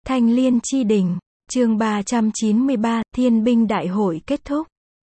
Thanh Liên Chi Đỉnh, chương 393, Thiên binh đại hội kết thúc.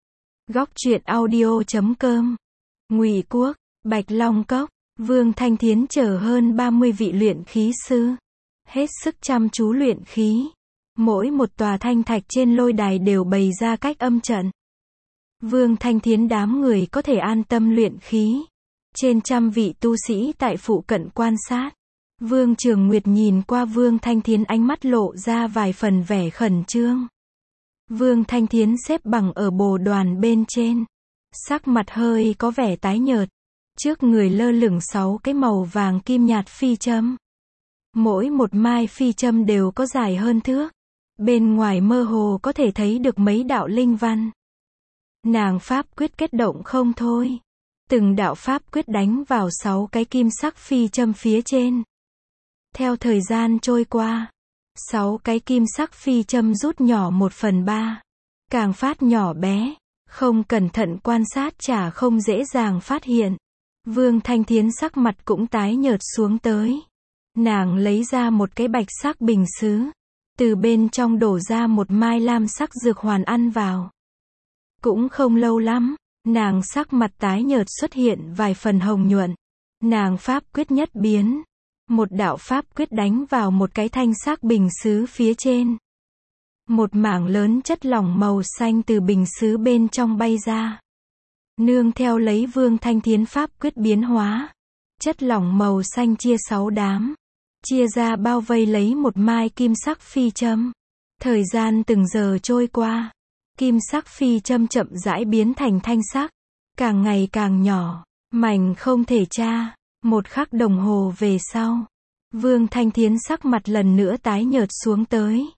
Góc truyện audio.com. Ngụy Quốc, Bạch Long Cốc, Vương Thanh Thiến chở hơn 30 vị luyện khí sư, hết sức chăm chú luyện khí. Mỗi một tòa thanh thạch trên lôi đài đều bày ra cách âm trận. Vương Thanh Thiến đám người có thể an tâm luyện khí. Trên trăm vị tu sĩ tại phụ cận quan sát. Vương Trường Nguyệt nhìn qua Vương Thanh Thiến, ánh mắt lộ ra vài phần vẻ khẩn trương. Vương Thanh Thiến xếp bằng ở bồ đoàn bên trên. Sắc mặt hơi có vẻ tái nhợt. Trước người lơ lửng 6 cái màu vàng kim nhạt phi châm. Mỗi một mai phi châm đều có dài hơn thước. Bên ngoài mơ hồ có thể thấy được mấy đạo linh văn. Nàng pháp quyết kết động không thôi. Từng đạo pháp quyết đánh vào 6 cái kim sắc phi châm phía trên. Theo thời gian trôi qua, 6 cái kim sắc phi châm rút nhỏ 1/3, càng phát nhỏ bé, không cẩn thận quan sát chả không dễ dàng phát hiện. Vương Thanh Thiến sắc mặt cũng tái nhợt xuống tới. Nàng lấy ra một cái bạch sắc bình sứ, từ bên trong đổ ra một mai lam sắc dược hoàn ăn vào. Cũng không lâu lắm, nàng sắc mặt tái nhợt xuất hiện vài phần hồng nhuận. Nàng pháp quyết nhất biến. Một đạo pháp quyết đánh vào một cái thanh sắc bình sứ phía trên. Một mảng lớn chất lỏng màu xanh từ bình sứ bên trong bay ra. Nương theo lấy Vương Thanh Thiến pháp quyết biến hóa. Chất lỏng màu xanh chia 6 đám. Chia ra bao vây lấy một mai kim sắc phi châm. Thời gian từng giờ trôi qua. Kim sắc phi châm chậm rãi biến thành thanh sắc. Càng ngày càng nhỏ. Mảnh không thể tra. Một khắc đồng hồ về sau, Vương Thanh Thiến sắc mặt lần nữa tái nhợt xuống tới.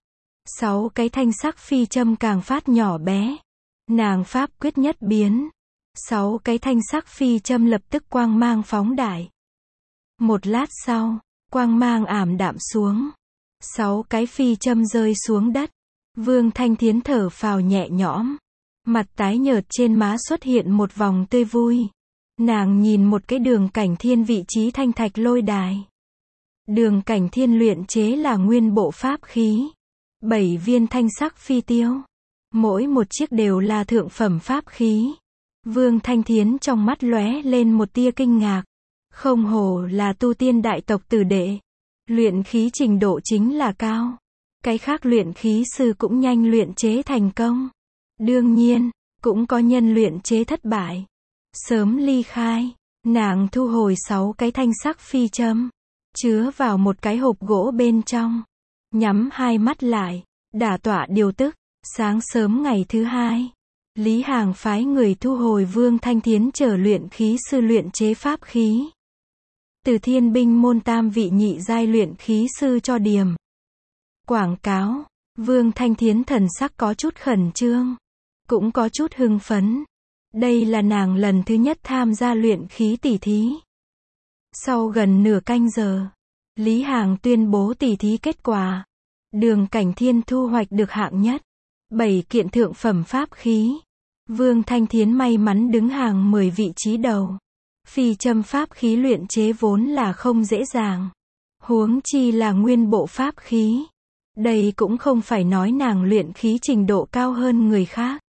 6 cái thanh sắc phi châm càng phát nhỏ bé. Nàng pháp quyết nhất biến. 6 cái thanh sắc phi châm lập tức quang mang phóng đại. Một lát sau, quang mang ảm đạm xuống. 6 cái phi châm rơi xuống đất. Vương Thanh Thiến thở phào nhẹ nhõm. Mặt tái nhợt trên má xuất hiện một vòng tươi vui. Nàng nhìn một cái Đường Cảnh Thiên vị trí thanh thạch lôi đài. Đường Cảnh Thiên luyện chế là nguyên bộ pháp khí. 7 viên thanh sắc phi tiêu. Mỗi một chiếc đều là thượng phẩm pháp khí. Vương Thanh Thiến trong mắt lóe lên một tia kinh ngạc. Không hổ là tu tiên đại tộc tử đệ. Luyện khí trình độ chính là cao. Cái khác luyện khí sư cũng nhanh luyện chế thành công. Đương nhiên, cũng có nhân luyện chế thất bại. Sớm ly khai, nàng thu hồi 6 cái thanh sắc phi châm, chứa vào một cái hộp gỗ bên trong, nhắm hai mắt lại, đả tọa điều tức. Sáng sớm ngày thứ hai, Lý Hàng phái người thu hồi Vương Thanh Thiến chở luyện khí sư luyện chế pháp khí. Từ Thiên binh môn tam vị nhị giai luyện khí sư cho điểm. Quảng cáo, Vương Thanh Thiến thần sắc có chút khẩn trương, cũng có chút hưng phấn. Đây là nàng lần thứ nhất tham gia luyện khí tỷ thí. Sau gần nửa canh giờ, Lý Hàng tuyên bố tỷ thí kết quả. Đường Cảnh Thiên thu hoạch được hạng nhất. 7 kiện thượng phẩm pháp khí. Vương Thanh Thiến may mắn đứng hàng 10 vị trí đầu. Phi châm pháp khí luyện chế vốn là không dễ dàng. Huống chi là nguyên bộ pháp khí. Đây cũng không phải nói nàng luyện khí trình độ cao hơn người khác.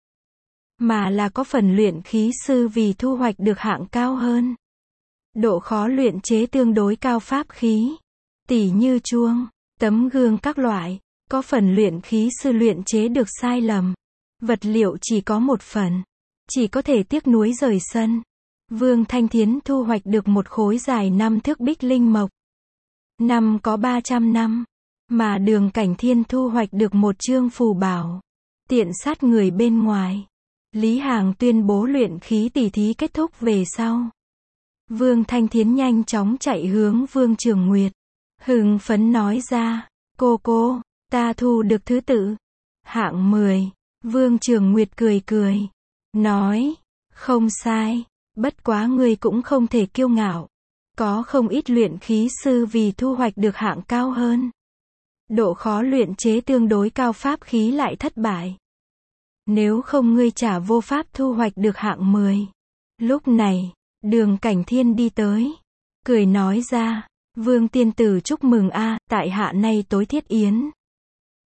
Mà là có phần luyện khí sư vì thu hoạch được hạng cao hơn. Độ khó luyện chế tương đối cao pháp khí. Tỉ như chuông, tấm gương các loại. Có phần luyện khí sư luyện chế được sai lầm. Vật liệu chỉ có một phần. Chỉ có thể tiếc nuối rời sân. Vương Thanh Thiến thu hoạch được một khối dài 5 thước bích linh mộc. Năm có 300 năm. Mà Đường Cảnh Thiên thu hoạch được một chương phù bảo. Tiện sát người bên ngoài. Lý Hàng tuyên bố luyện khí tỷ thí kết thúc về sau. Vương Thanh Thiến nhanh chóng chạy hướng Vương Trường Nguyệt. Hưng phấn nói ra, cô, ta thu được thứ tự. Hạng 10. Vương Trường Nguyệt cười cười. Nói, không sai, bất quá ngươi cũng không thể kiêu ngạo. Có không ít luyện khí sư vì thu hoạch được hạng cao hơn. Độ khó luyện chế tương đối cao pháp khí lại thất bại. Nếu không ngươi chả vô pháp thu hoạch được hạng 10. Lúc này, Đường Cảnh Thiên đi tới. Cười nói ra, Vương tiên tử chúc mừng a, tại hạ nay tối thiết yến.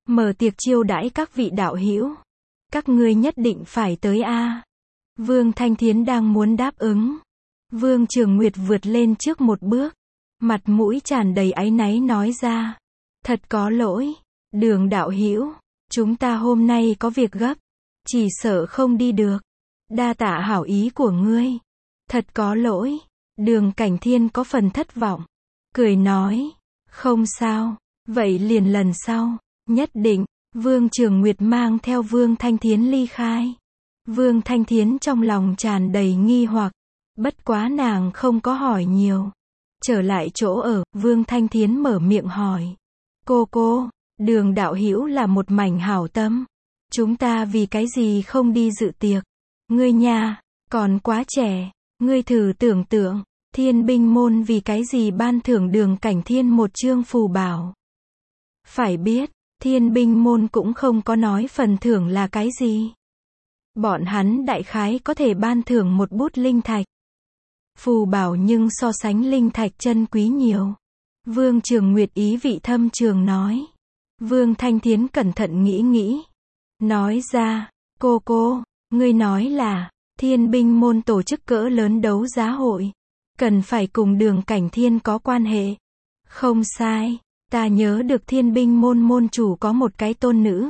Mở tiệc chiêu đãi các vị đạo hữu. Các ngươi nhất định phải tới a. Vương Thanh Thiến đang muốn đáp ứng. Vương Trường Nguyệt vượt lên trước một bước. Mặt mũi tràn đầy áy náy nói ra. Thật có lỗi. Đường đạo hữu. Chúng ta hôm nay có việc gấp. Chỉ sợ không đi được. Đa tạ hảo ý của ngươi. Thật có lỗi. Đường Cảnh Thiên có phần thất vọng. Cười nói. Không sao. Vậy liền lần sau. Nhất định. Vương Trường Nguyệt mang theo Vương Thanh Thiến ly khai. Vương Thanh Thiến trong lòng tràn đầy nghi hoặc. Bất quá nàng không có hỏi nhiều. Trở lại chỗ ở, Vương Thanh Thiến mở miệng hỏi. Cô, Đường đạo hữu là một mảnh hảo tâm. Chúng ta vì cái gì không đi dự tiệc? Ngươi nha, còn quá trẻ. Ngươi thử tưởng tượng, Thiên Binh môn vì cái gì ban thưởng Đường Cảnh Thiên một chương phù bảo. Phải biết, Thiên Binh môn cũng không có nói phần thưởng là cái gì. Bọn hắn đại khái có thể ban thưởng một bút linh thạch. Phù bảo nhưng so sánh linh thạch chân quý nhiều. Vương Trường Nguyệt ý vị thâm trường nói. Vương Thanh Thiến cẩn thận nghĩ. Nói ra, cô, ngươi nói là, Thiên Binh môn tổ chức cỡ lớn đấu giá hội. Cần phải cùng Đường Cảnh Thiên có quan hệ. Không sai, ta nhớ được Thiên Binh môn môn chủ có một cái tôn nữ.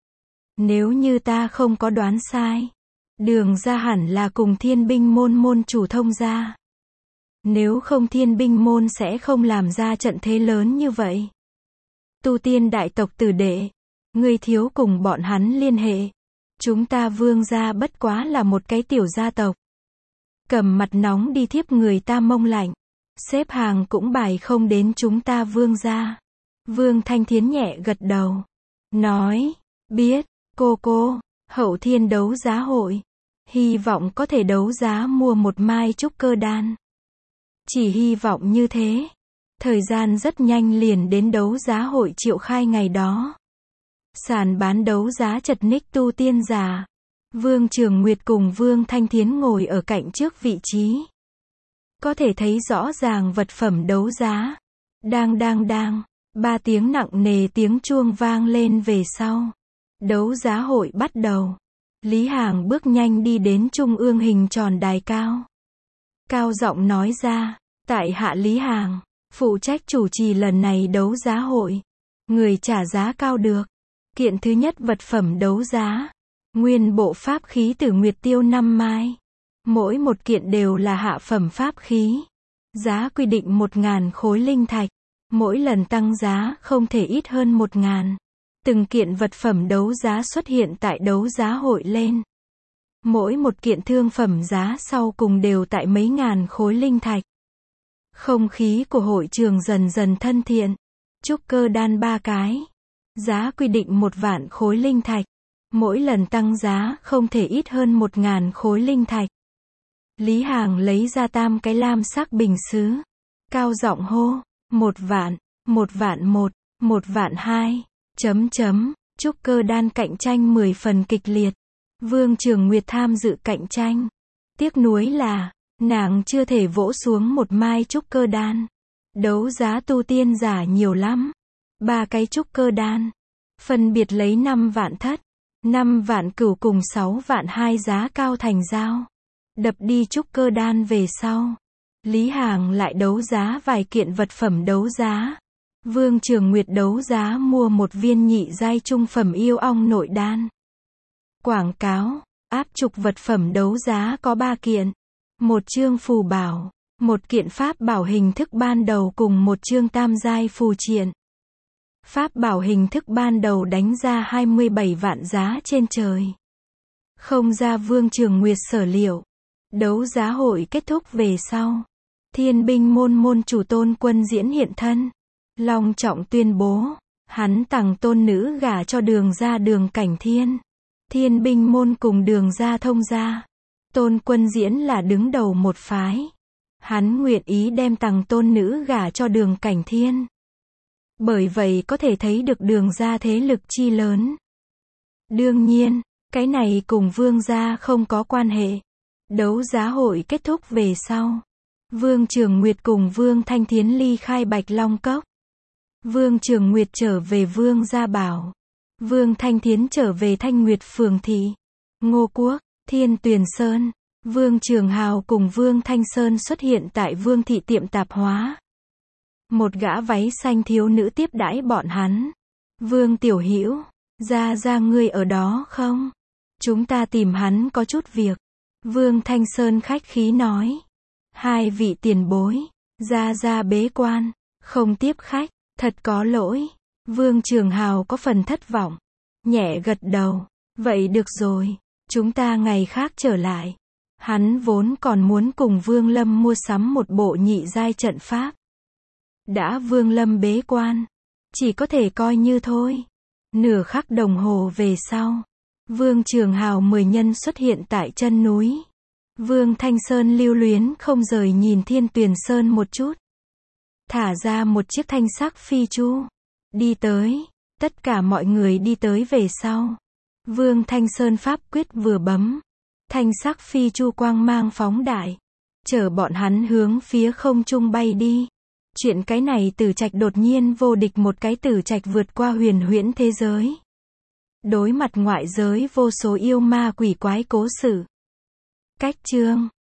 Nếu như ta không có đoán sai, Đường gia hẳn là cùng Thiên Binh môn môn chủ thông gia. Nếu không Thiên Binh môn sẽ không làm ra trận thế lớn như vậy. Tu tiên đại tộc tử đệ, ngươi thiếu cùng bọn hắn liên hệ. Chúng ta Vương gia bất quá là một cái tiểu gia tộc. Cầm mặt nóng đi thiếp người ta mông lạnh. Xếp hàng cũng bài không đến chúng ta Vương gia. Vương Thanh Thiến nhẹ gật đầu. Nói, biết, cô, Hậu Thiên đấu giá hội. Hy vọng có thể đấu giá mua một mai trúc cơ đan. Chỉ hy vọng như thế. Thời gian rất nhanh liền đến đấu giá hội triệu khai ngày đó. Sàn bán đấu giá chật ních tu tiên giả. Vương Trường Nguyệt cùng Vương Thanh Thiến ngồi ở cạnh trước vị trí. Có thể thấy rõ ràng vật phẩm đấu giá. Đang. 3 tiếng nặng nề tiếng chuông vang lên về sau. Đấu giá hội bắt đầu. Lý Hàng bước nhanh đi đến trung ương hình tròn đài cao. Cao giọng nói ra, tại hạ Lý Hàng, phụ trách chủ trì lần này đấu giá hội. Người trả giá cao được. Kiện thứ nhất vật phẩm đấu giá. Nguyên bộ pháp khí Tử Nguyệt Tiêu 5 mai. Mỗi một kiện đều là hạ phẩm pháp khí. Giá quy định 1.000 khối linh thạch. Mỗi lần tăng giá không thể ít hơn 1.000. Từng kiện vật phẩm đấu giá xuất hiện tại đấu giá hội lên. Mỗi một kiện thương phẩm giá sau cùng đều tại mấy ngàn khối linh thạch. Không khí của hội trường dần dần thân thiện. Trúc cơ đan 3 cái. Giá quy định 1 vạn khối linh thạch. Mỗi lần tăng giá không thể ít hơn 1.000 khối linh thạch. Lý Hàng lấy ra 3 cái lam sắc bình sứ. Cao giọng hô, 1 vạn, 1 vạn 1, 1 vạn 2, ... Trúc cơ đan cạnh tranh 10 phần kịch liệt. Vương Trường Nguyệt tham dự cạnh tranh. Tiếc nuối là, nàng chưa thể vỗ xuống một mai trúc cơ đan. Đấu giá tu tiên giả nhiều lắm. 3 cái trúc cơ đan. Phân biệt lấy 5 vạn thất, 5 vạn cửu cùng 6 vạn 2 giá cao thành giao. Đập đi trúc cơ đan về sau. Lý Hàng lại đấu giá vài kiện vật phẩm đấu giá. Vương Trường Nguyệt đấu giá mua một viên nhị giai trung phẩm yêu ong nội đan. Quảng cáo, áp trục vật phẩm đấu giá có 3 kiện. Một chương phù bảo, một kiện pháp bảo hình thức ban đầu cùng một chương tam giai phù triện. Pháp bảo hình thức ban đầu đánh ra 27 vạn giá trên trời. Không ra Vương Trường Nguyệt sở liệu. Đấu giá hội kết thúc về sau. Thiên Binh môn môn chủ Tôn Quân Diễn hiện thân. Long trọng tuyên bố, hắn tặng tôn nữ gả cho Đường gia Đường Cảnh Thiên. Thiên Binh môn cùng Đường gia thông gia. Tôn Quân Diễn là đứng đầu một phái. Hắn nguyện ý đem tặng tôn nữ gả cho Đường Cảnh Thiên. Bởi vậy có thể thấy được Đường gia thế lực chi lớn. Đương nhiên, cái này cùng Vương gia không có quan hệ. Đấu giá hội kết thúc về sau. Vương Trường Nguyệt cùng Vương Thanh Thiến ly khai Bạch Long Cốc. Vương Trường Nguyệt trở về Vương gia bảo. Vương Thanh Thiến trở về Thanh Nguyệt Phường thị. Ngô Quốc, Thiên Tuyền Sơn. Vương Trường Hào cùng Vương Thanh Sơn xuất hiện tại Vương thị tiệm tạp hóa. Một gã váy xanh thiếu nữ tiếp đãi bọn hắn. Vương Tiểu Hữu, ra ngươi ở đó không? Chúng ta tìm hắn có chút việc. Vương Thanh Sơn khách khí nói. Hai vị tiền bối, ra bế quan, không tiếp khách, thật có lỗi. Vương Trường Hào có phần thất vọng. Nhẹ gật đầu. Vậy được rồi, chúng ta ngày khác trở lại. Hắn vốn còn muốn cùng Vương Lâm mua sắm một bộ nhị giai trận pháp. Đã Vương Lâm bế quan, chỉ có thể coi như thôi. Nửa khắc đồng hồ về sau, Vương Trường Hào 10 nhân xuất hiện tại chân núi. Vương Thanh Sơn lưu luyến không rời nhìn Thiên Tuyền Sơn một chút. Thả ra một chiếc thanh sắc phi chu. Đi tới, tất cả mọi người đi tới về sau. Vương Thanh Sơn pháp quyết vừa bấm. Thanh sắc phi chu quang mang phóng đại. Chở bọn hắn hướng phía không trung bay đi. Chuyện cái này Tử Trạch đột nhiên vô địch một cái Tử Trạch vượt qua huyền huyễn thế giới. Đối mặt ngoại giới vô số yêu ma quỷ quái cố sự. Cách chương